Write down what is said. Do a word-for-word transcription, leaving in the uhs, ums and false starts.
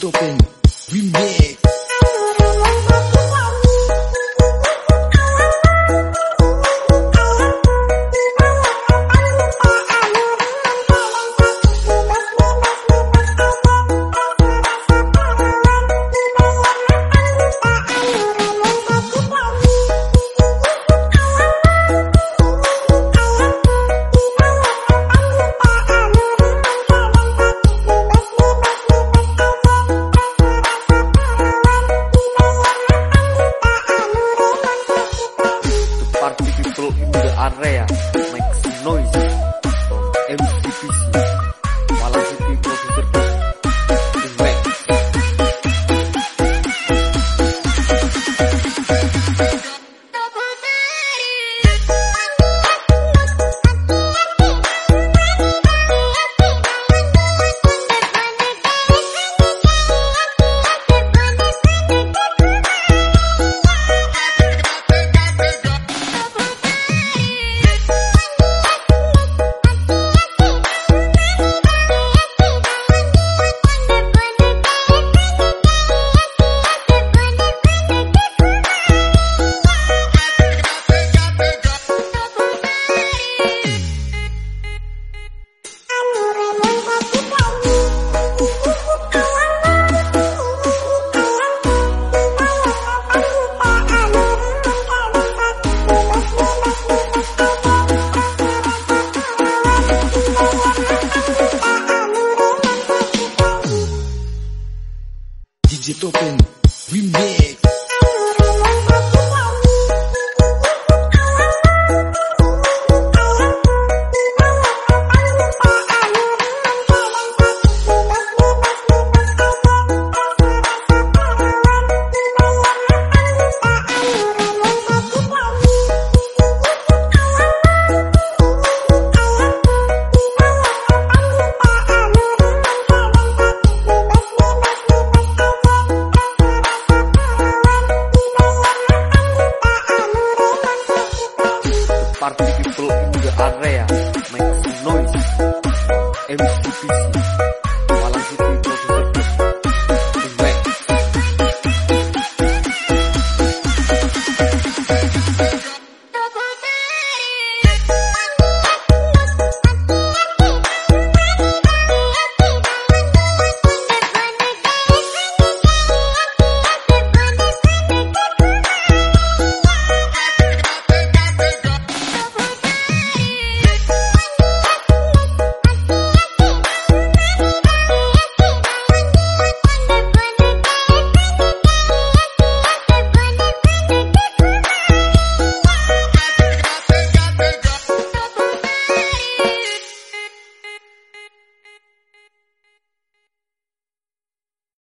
Topeng Remix. Party people in the area make some noise from M C P C Malang City Producer in Wax. D J Topeng Remix. Party people in the area make some noise. M C P C